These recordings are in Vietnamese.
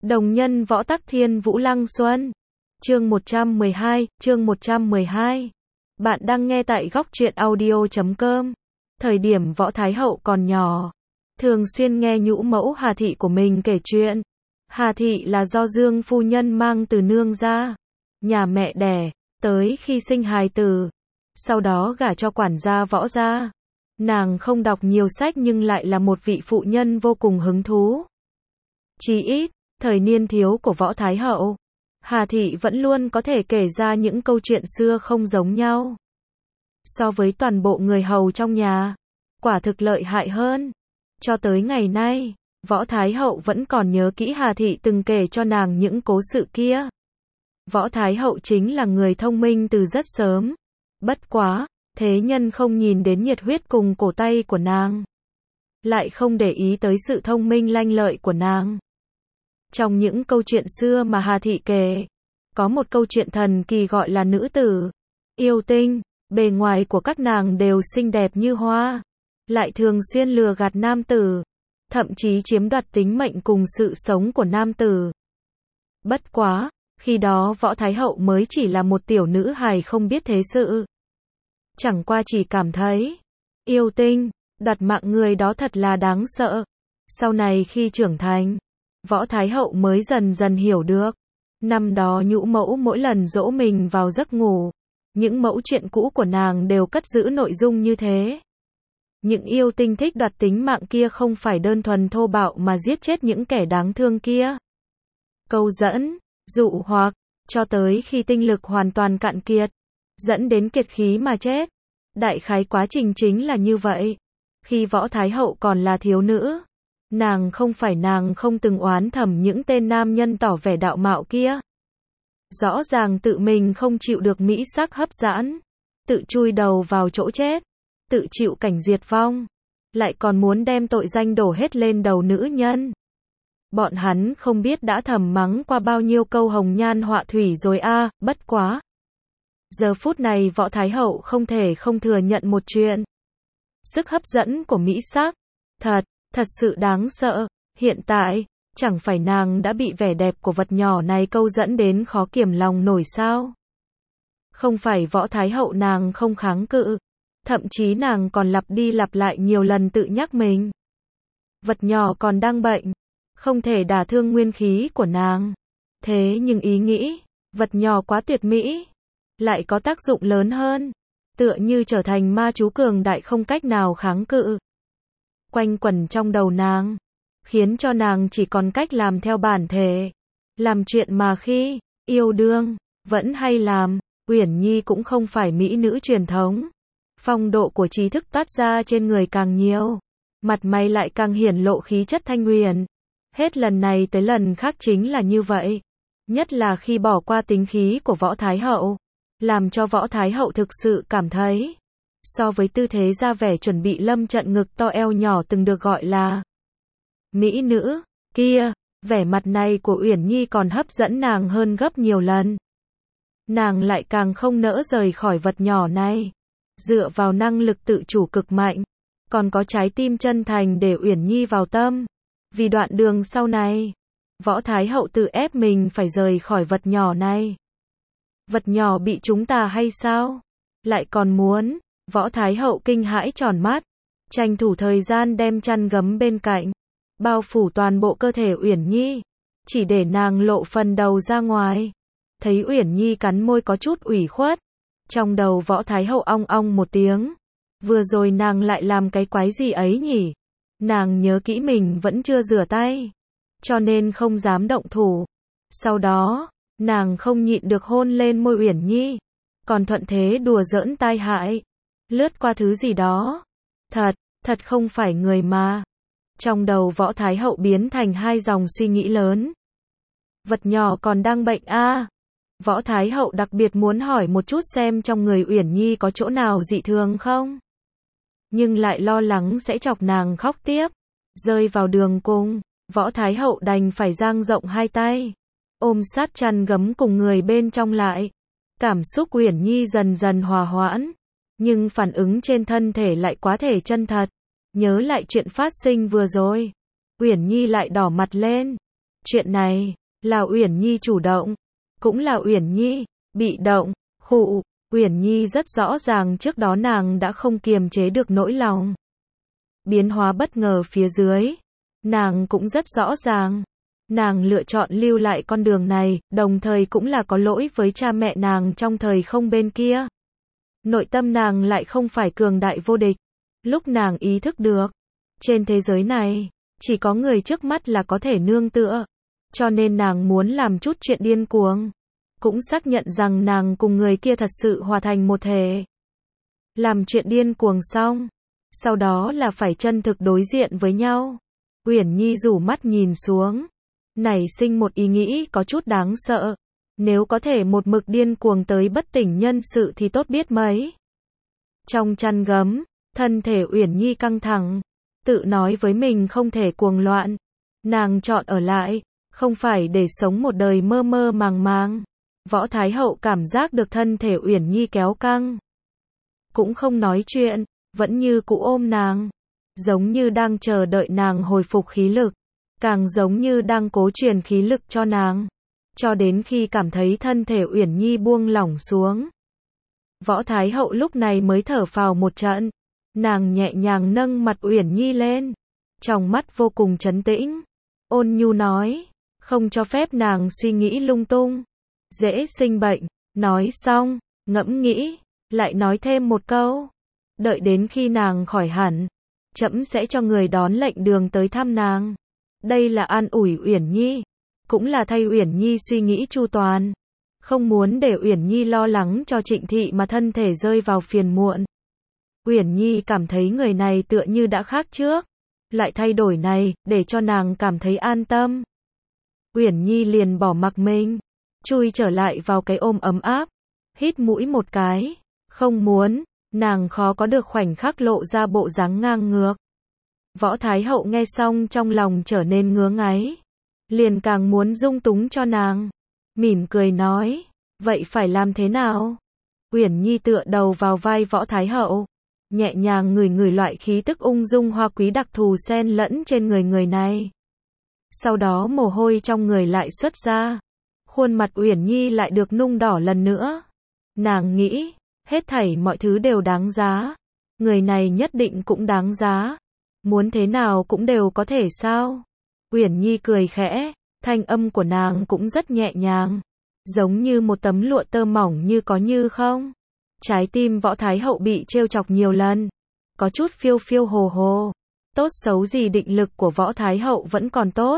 Đồng nhân võ tắc thiên vũ lăng xuân. Chương 112. Bạn đang nghe tại góc truyện audio.com. Thời điểm Võ Thái Hậu còn nhỏ, thường xuyên nghe nhũ mẫu Hà Thị của mình kể chuyện. Hà Thị là do Dương phu nhân mang từ nương ra, nhà mẹ đẻ, tới khi sinh hài tử. Sau đó gả cho quản gia Võ gia. Nàng không đọc nhiều sách nhưng lại là một vị phụ nhân vô cùng hứng thú. Chí ít, thời niên thiếu của Võ Thái Hậu, Hà Thị vẫn luôn có thể kể ra những câu chuyện xưa không giống nhau. So với toàn bộ người hầu trong nhà, quả thực lợi hại hơn. Cho tới ngày nay, Võ Thái Hậu vẫn còn nhớ kỹ Hà Thị từng kể cho nàng những cố sự kia. Võ Thái Hậu chính là người thông minh từ rất sớm. Bất quá, thế nhân không nhìn đến nhiệt huyết cùng cổ tay của nàng, lại không để ý tới sự thông minh lanh lợi của nàng. Trong những câu chuyện xưa mà Hà Thị kể, có một câu chuyện thần kỳ gọi là nữ tử yêu tinh. Bề ngoài của các nàng đều xinh đẹp như hoa, lại thường xuyên lừa gạt nam tử, thậm chí chiếm đoạt tính mệnh cùng sự sống của nam tử. Bất quá, khi đó Võ Thái Hậu mới chỉ là một tiểu nữ hài không biết thế sự. Chẳng qua chỉ cảm thấy, yêu tinh, đoạt mạng người đó thật là đáng sợ. Sau này khi trưởng thành, Võ Thái Hậu mới dần dần hiểu được. Năm đó nhũ mẫu mỗi lần dỗ mình vào giấc ngủ, những mẫu chuyện cũ của nàng đều cất giữ nội dung như thế. Những yêu tinh thích đoạt tính mạng kia không phải đơn thuần thô bạo mà giết chết những kẻ đáng thương kia. Câu dẫn, dụ hoặc, cho tới khi tinh lực hoàn toàn cạn kiệt, dẫn đến kiệt khí mà chết. Đại khái quá trình chính là như vậy. Khi Võ Thái Hậu còn là thiếu nữ, nàng không từng oán thầm những tên nam nhân tỏ vẻ đạo mạo kia. Rõ ràng tự mình không chịu được mỹ sắc hấp dẫn, tự chui đầu vào chỗ chết, tự chịu cảnh diệt vong, lại còn muốn đem tội danh đổ hết lên đầu nữ nhân. Bọn hắn không biết đã thầm mắng qua bao nhiêu câu hồng nhan họa thủy rồi a. Bất quá, giờ phút này Võ Thái Hậu không thể không thừa nhận một chuyện. Sức hấp dẫn của mỹ sắc, thật sự đáng sợ. Hiện tại, chẳng phải nàng đã bị vẻ đẹp của vật nhỏ này câu dẫn đến khó kiềm lòng nổi sao? Không phải Võ Thái Hậu nàng không kháng cự, thậm chí nàng còn lặp đi lặp lại nhiều lần tự nhắc mình. Vật nhỏ còn đang bệnh, không thể đả thương nguyên khí của nàng. Thế nhưng ý nghĩ, vật nhỏ quá tuyệt mỹ, lại có tác dụng lớn hơn, tựa như trở thành ma chú cường đại không cách nào kháng cự. Quanh quẩn trong đầu nàng, khiến cho nàng chỉ còn cách làm theo bản thể, làm chuyện mà khi yêu đương vẫn hay làm. Uyển Nhi cũng không phải mỹ nữ truyền thống, phong độ của trí thức toát ra trên người càng nhiều, mặt mày lại càng hiển lộ khí chất thanh huyền. Hết lần này tới lần khác chính là như vậy, nhất là khi bỏ qua tính khí của Võ Thái Hậu, làm cho Võ Thái Hậu thực sự cảm thấy, so với tư thế ra vẻ chuẩn bị lâm trận ngực to eo nhỏ từng được gọi là mỹ nữ kia, vẻ mặt này của Uyển Nhi còn hấp dẫn nàng hơn gấp nhiều lần. Nàng lại càng không nỡ rời khỏi vật nhỏ này. Dựa vào năng lực tự chủ cực mạnh, còn có trái tim chân thành để Uyển Nhi vào tâm. Vì đoạn đường sau này, Võ Thái Hậu tự ép mình phải rời khỏi vật nhỏ này. Vật nhỏ bị chúng ta hay sao? Lại còn muốn. Võ Thái Hậu kinh hãi tròn mắt, tranh thủ thời gian đem chăn gấm bên cạnh, bao phủ toàn bộ cơ thể Uyển Nhi, chỉ để nàng lộ phần đầu ra ngoài. Thấy Uyển Nhi cắn môi có chút ủy khuất, trong đầu Võ Thái Hậu ong ong một tiếng. Vừa rồi nàng lại làm cái quái gì ấy nhỉ? Nàng nhớ kỹ mình vẫn chưa rửa tay, cho nên không dám động thủ. Sau đó, nàng không nhịn được hôn lên môi Uyển Nhi, còn thuận thế đùa giỡn tai hại, lướt qua thứ gì đó. Thật không phải người mà. Trong đầu Võ Thái Hậu biến thành hai dòng suy nghĩ lớn. Vật nhỏ còn đang bệnh a. Võ Thái Hậu đặc biệt muốn hỏi một chút xem trong người Uyển Nhi có chỗ nào dị thường không, nhưng lại lo lắng sẽ chọc nàng khóc tiếp. Rơi vào đường cùng, Võ Thái Hậu đành phải dang rộng hai tay, ôm sát chăn gấm cùng người bên trong lại. Cảm xúc Uyển Nhi dần dần hòa hoãn, nhưng phản ứng trên thân thể lại quá thể chân thật. Nhớ lại chuyện phát sinh vừa rồi, Uyển Nhi lại đỏ mặt lên. Chuyện này, là Uyển Nhi chủ động, cũng là Uyển Nhi bị động. Khụ, Uyển Nhi rất rõ ràng trước đó nàng đã không kiềm chế được nỗi lòng. Biến hóa bất ngờ phía dưới, nàng cũng rất rõ ràng. Nàng lựa chọn lưu lại con đường này, đồng thời cũng là có lỗi với cha mẹ nàng trong thời không bên kia. Nội tâm nàng lại không phải cường đại vô địch. Lúc nàng ý thức được, trên thế giới này, chỉ có người trước mắt là có thể nương tựa. Cho nên nàng muốn làm chút chuyện điên cuồng. Cũng xác nhận rằng nàng cùng người kia thật sự hòa thành một thể. Làm chuyện điên cuồng xong, sau đó là phải chân thực đối diện với nhau. Uyển Nhi rủ mắt nhìn xuống, nảy sinh một ý nghĩ có chút đáng sợ. Nếu có thể một mực điên cuồng tới bất tỉnh nhân sự thì tốt biết mấy. Trong chăn gấm, thân thể Uyển Nhi căng thẳng, tự nói với mình không thể cuồng loạn. Nàng chọn ở lại, không phải để sống một đời mơ mơ màng màng. Võ Thái Hậu cảm giác được thân thể Uyển Nhi kéo căng. Cũng không nói chuyện, vẫn như cũ ôm nàng. Giống như đang chờ đợi nàng hồi phục khí lực. Càng giống như đang cố truyền khí lực cho nàng. Cho đến khi cảm thấy thân thể Uyển Nhi buông lỏng xuống. Võ Thái Hậu lúc này mới thở phào một trận. Nàng nhẹ nhàng nâng mặt Uyển Nhi lên. Trong mắt vô cùng trấn tĩnh. Ôn nhu nói. Không cho phép nàng suy nghĩ lung tung. Dễ sinh bệnh. Nói xong, ngẫm nghĩ. Lại nói thêm một câu. Đợi đến khi nàng khỏi hẳn, trẫm sẽ cho người đón lệnh đường tới thăm nàng. Đây là an ủi Uyển Nhi. Cũng là thay Uyển Nhi suy nghĩ chu toàn. Không muốn để Uyển Nhi lo lắng cho Trịnh Thị mà thân thể rơi vào phiền muộn. Uyển Nhi cảm thấy người này tựa như đã khác trước. Loại thay đổi này, để cho nàng cảm thấy an tâm. Uyển Nhi liền bỏ mặc mình, chui trở lại vào cái ôm ấm áp. Hít mũi một cái. Không muốn, nàng khó có được khoảnh khắc lộ ra bộ dáng ngang ngược. Võ Thái Hậu nghe xong trong lòng trở nên ngứa ngáy. Liền càng muốn dung túng cho nàng. Mỉm cười nói, vậy phải làm thế nào? Uyển Nhi tựa đầu vào vai Võ Thái Hậu. Nhẹ nhàng ngửi ngửi loại khí tức ung dung hoa quý đặc thù xen lẫn trên người này. Sau đó mồ hôi trong người lại xuất ra. Khuôn mặt Uyển Nhi lại được nung đỏ lần nữa. Nàng nghĩ, hết thảy mọi thứ đều đáng giá. Người này nhất định cũng đáng giá. Muốn thế nào cũng đều có thể sao? Uyển Nhi cười khẽ, thanh âm của nàng cũng rất nhẹ nhàng. Giống như một tấm lụa tơ mỏng như có như không. Trái tim Võ Thái Hậu bị trêu chọc nhiều lần. Có chút phiêu phiêu hồ hồ. Tốt xấu gì định lực của Võ Thái Hậu vẫn còn tốt.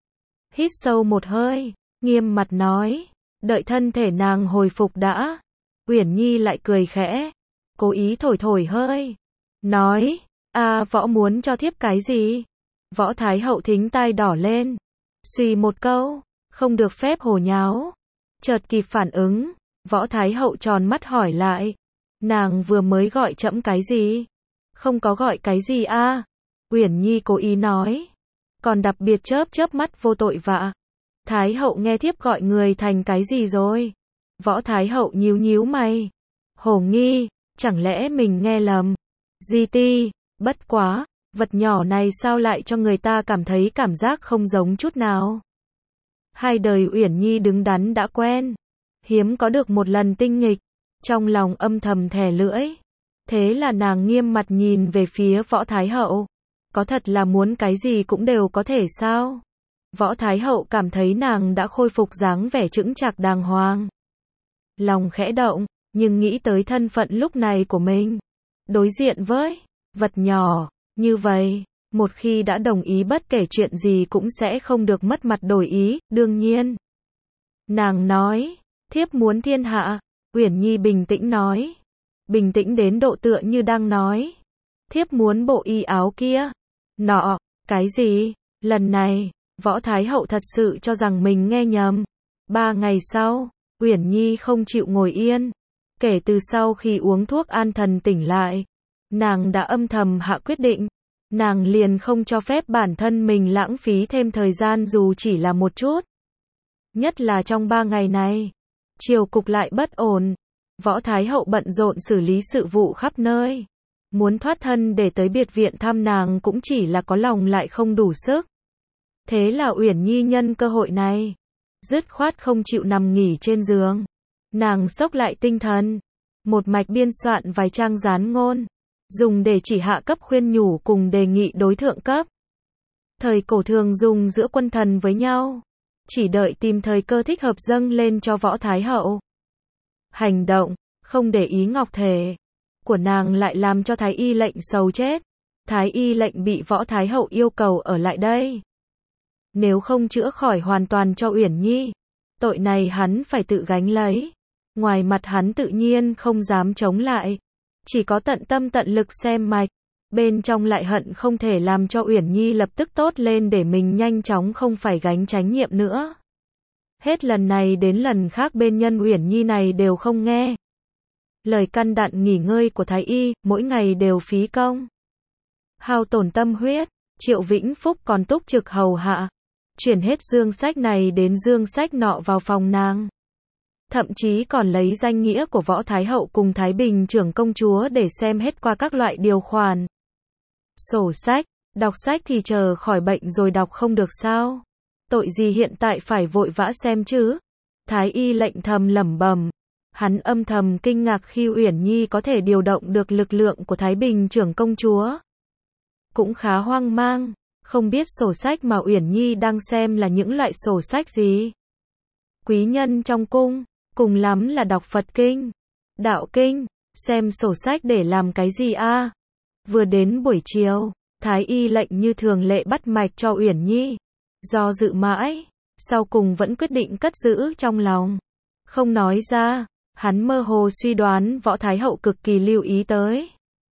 Hít sâu một hơi, nghiêm mặt nói. Đợi thân thể nàng hồi phục đã. Uyển Nhi lại cười khẽ. Cố ý thổi thổi hơi. Nói, Võ muốn cho thiếp cái gì? Võ Thái Hậu thính tai đỏ lên. Suy một câu, không được phép hồ nháo. Chợt kịp phản ứng, Võ Thái Hậu tròn mắt hỏi lại. Nàng vừa mới gọi trẫm cái gì? Không có gọi cái gì a? Uyển Nhi cố ý nói. Còn đặc biệt chớp chớp mắt vô tội vạ. Thái Hậu nghe thiếp gọi người thành cái gì rồi? Võ Thái Hậu nhíu nhíu mày. Hồ nghi, chẳng lẽ mình nghe lầm? Di ti, bất quá, vật nhỏ này sao lại cho người ta cảm thấy cảm giác không giống chút nào? Hai đời Uyển Nhi đứng đắn đã quen. Hiếm có được một lần tinh nghịch. Trong lòng âm thầm thè lưỡi. Thế là nàng nghiêm mặt nhìn về phía Võ Thái Hậu. Có thật là muốn cái gì cũng đều có thể sao? Võ Thái Hậu cảm thấy nàng đã khôi phục dáng vẻ chững chạc đàng hoàng. Lòng khẽ động, nhưng nghĩ tới thân phận lúc này của mình. Đối diện với vật nhỏ như vậy, một khi đã đồng ý bất kể chuyện gì cũng sẽ không được mất mặt đổi ý, đương nhiên. Nàng nói, thiếp muốn thiên hạ. Uyển Nhi bình tĩnh nói. Bình tĩnh đến độ tựa như đang nói. Thiếp muốn bộ y áo kia. Nọ, cái gì? Lần này, Võ Thái Hậu thật sự cho rằng mình nghe nhầm. 3 ngày sau, Uyển Nhi không chịu ngồi yên. Kể từ sau khi uống thuốc an thần tỉnh lại, nàng đã âm thầm hạ quyết định. Nàng liền không cho phép bản thân mình lãng phí thêm thời gian dù chỉ là một chút. Nhất là trong 3 ngày này, triều cục lại bất ổn. Võ Thái Hậu bận rộn xử lý sự vụ khắp nơi. Muốn thoát thân để tới biệt viện thăm nàng cũng chỉ là có lòng lại không đủ sức. Thế là Uyển Nhi nhân cơ hội này, dứt khoát không chịu nằm nghỉ trên giường. Nàng xốc lại tinh thần, một mạch biên soạn vài trang gián ngôn, dùng để chỉ hạ cấp khuyên nhủ cùng đề nghị đối thượng cấp. Thời cổ thường dùng giữa quân thần với nhau, chỉ đợi tìm thời cơ thích hợp dâng lên cho Võ Thái Hậu. Hành động, không để ý ngọc thể của nàng lại làm cho Thái Y lệnh sầu chết. Thái Y lệnh bị Võ Thái Hậu yêu cầu ở lại đây. Nếu không chữa khỏi hoàn toàn cho Uyển Nhi, tội này hắn phải tự gánh lấy. Ngoài mặt hắn tự nhiên không dám chống lại, chỉ có tận tâm tận lực xem mạch, bên trong lại hận không thể làm cho Uyển Nhi lập tức tốt lên để mình nhanh chóng không phải gánh trách nhiệm nữa. Hết lần này đến lần khác bên nhân Uyển Nhi này đều không nghe lời căn dặn nghỉ ngơi của Thái Y, mỗi ngày đều phí công, hao tổn tâm huyết. Triệu Vĩnh Phúc còn túc trực hầu hạ, chuyển hết dương sách này đến dương sách nọ vào phòng nàng. Thậm chí còn lấy danh nghĩa của Võ Thái Hậu cùng Thái Bình trưởng công chúa để xem hết qua các loại điều khoản. Sổ sách, đọc sách thì chờ khỏi bệnh rồi đọc không được sao? Tội gì hiện tại phải vội vã xem chứ? Thái Y lệnh thầm lẩm bẩm. Hắn âm thầm kinh ngạc khi Uyển Nhi có thể điều động được lực lượng của Thái Bình trưởng công chúa. Cũng khá hoang mang, không biết sổ sách mà Uyển Nhi đang xem là những loại sổ sách gì. Quý nhân trong cung, cùng lắm là đọc Phật kinh, đạo kinh, xem sổ sách để làm cái gì a? Vừa đến buổi chiều, Thái Y lệnh như thường lệ bắt mạch cho Uyển Nhi. Do dự mãi, sau cùng vẫn quyết định cất giữ trong lòng, không nói ra. Hắn mơ hồ suy đoán Võ Thái Hậu cực kỳ lưu ý tới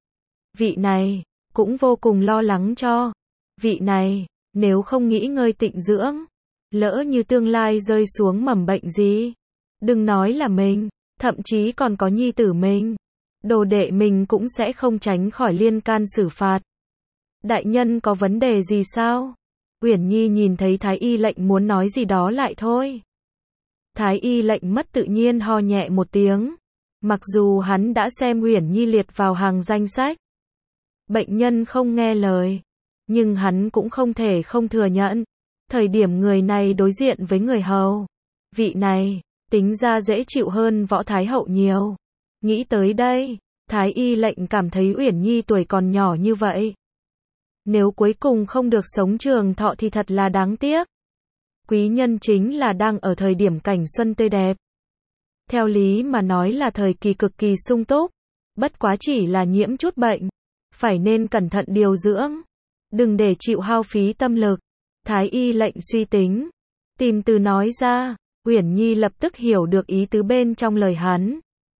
vị này, cũng vô cùng lo lắng cho vị này, nếu không nghĩ ngơi tịnh dưỡng, lỡ như tương lai rơi xuống mầm bệnh gì, đừng nói là mình, thậm chí còn có nhi tử mình, đồ đệ mình cũng sẽ không tránh khỏi liên can xử phạt. Đại nhân có vấn đề gì sao? Uyển Nhi nhìn thấy Thái Y lệnh muốn nói gì đó lại thôi. Thái Y lệnh mất tự nhiên ho nhẹ một tiếng. Mặc dù hắn đã xem Uyển Nhi liệt vào hàng danh sách bệnh nhân không nghe lời, nhưng hắn cũng không thể không thừa nhận. Thời điểm người này đối diện với người hầu, vị này, tính ra dễ chịu hơn Võ Thái Hậu nhiều. Nghĩ tới đây, Thái Y lệnh cảm thấy Uyển Nhi tuổi còn nhỏ như vậy, nếu cuối cùng không được sống trường thọ thì thật là đáng tiếc. Quý nhân chính là đang ở thời điểm cảnh xuân tươi đẹp. Theo lý mà nói là thời kỳ cực kỳ sung túc, bất quá chỉ là nhiễm chút bệnh, phải nên cẩn thận điều dưỡng, đừng để chịu hao phí tâm lực. Thái Y lệnh suy tính, tìm từ nói ra. Uyển Nhi lập tức hiểu được ý tứ bên trong lời hắn,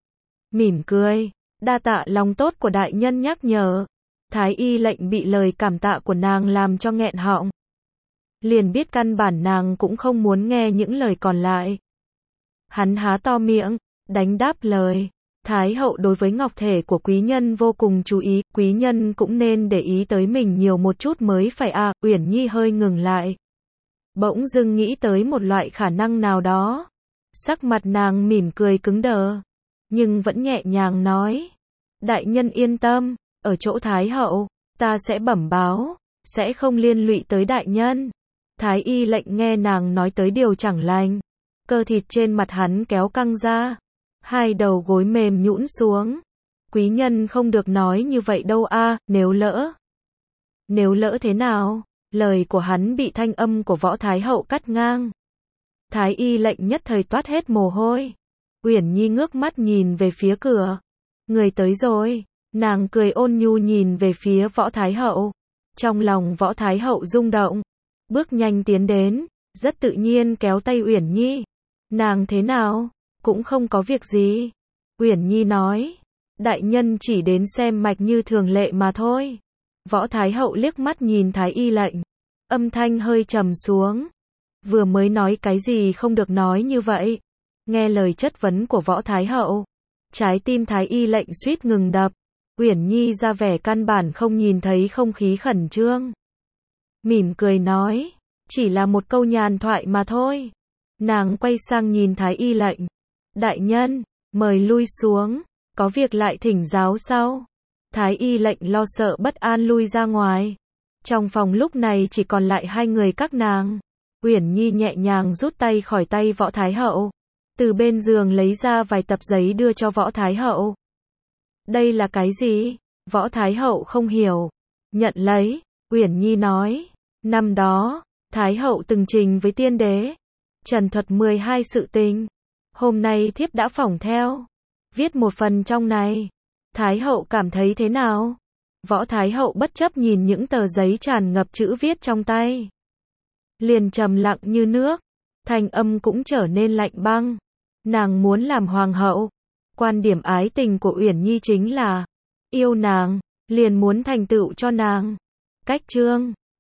mỉm cười, đa tạ lòng tốt của đại nhân nhắc nhở. Thái Y lệnh bị lời cảm tạ của nàng làm cho nghẹn họng, liền biết căn bản nàng cũng không muốn nghe những lời còn lại. Hắn há to miệng, đánh đáp lời. Thái Hậu đối với ngọc thể của quý nhân vô cùng chú ý, quý nhân cũng nên để ý tới mình nhiều một chút mới phải à. Uyển Nhi hơi ngừng lại, bỗng dưng nghĩ tới một loại khả năng nào đó. Sắc mặt nàng mỉm cười cứng đờ, nhưng vẫn nhẹ nhàng nói. Đại nhân yên tâm, ở chỗ Thái Hậu, ta sẽ bẩm báo, sẽ không liên lụy tới đại nhân. Thái Y lệnh nghe nàng nói tới điều chẳng lành, cơ thịt trên mặt hắn kéo căng ra, hai đầu gối mềm nhũn xuống. Quý nhân không được nói như vậy đâu a, nếu lỡ thế nào? Lời của hắn bị thanh âm của Võ Thái Hậu cắt ngang. Thái Y lệnh nhất thời toát hết mồ hôi. Uyển Nhi ngước mắt nhìn về phía cửa. Người tới rồi. Nàng cười ôn nhu nhìn về phía Võ Thái Hậu. Trong lòng Võ Thái Hậu rung động, bước nhanh tiến đến, rất tự nhiên kéo tay Uyển Nhi. Nàng thế nào? Cũng không có việc gì. Uyển Nhi nói. Đại nhân chỉ đến xem mạch như thường lệ mà thôi. Võ Thái Hậu liếc mắt nhìn Thái Y lệnh, âm thanh hơi trầm xuống. Vừa mới nói cái gì không được nói như vậy. Nghe lời chất vấn của Võ Thái Hậu, trái tim Thái Y lệnh suýt ngừng đập. Uyển Nhi ra vẻ căn bản không nhìn thấy không khí khẩn trương, mỉm cười nói, chỉ là một câu nhàn thoại mà thôi. Nàng quay sang nhìn Thái Y lệnh. Đại nhân, mời lui xuống, có việc lại thỉnh giáo sau. Thái Y lệnh lo sợ bất an lui ra ngoài. Trong phòng lúc này chỉ còn lại hai người các nàng. Uyển Nhi nhẹ nhàng rút tay khỏi tay Võ Thái Hậu. Từ bên giường lấy ra vài tập giấy đưa cho Võ Thái Hậu. Đây là cái gì? Võ Thái Hậu không hiểu. Nhận lấy, Uyển Nhi nói. Năm đó, Thái Hậu từng trình với tiên đế. Trần thuật 12 sự tình. Hôm nay thiếp đã phỏng theo. Viết một phần trong này. Thái Hậu cảm thấy thế nào? Võ Thái Hậu bất chấp nhìn những tờ giấy tràn ngập chữ viết trong tay. Liền trầm lặng như nước. Thanh âm cũng trở nên lạnh băng. Nàng muốn làm hoàng hậu. Quan điểm ái tình của Uyển Nhi chính là yêu nàng, liền muốn thành tựu cho nàng. Cách chương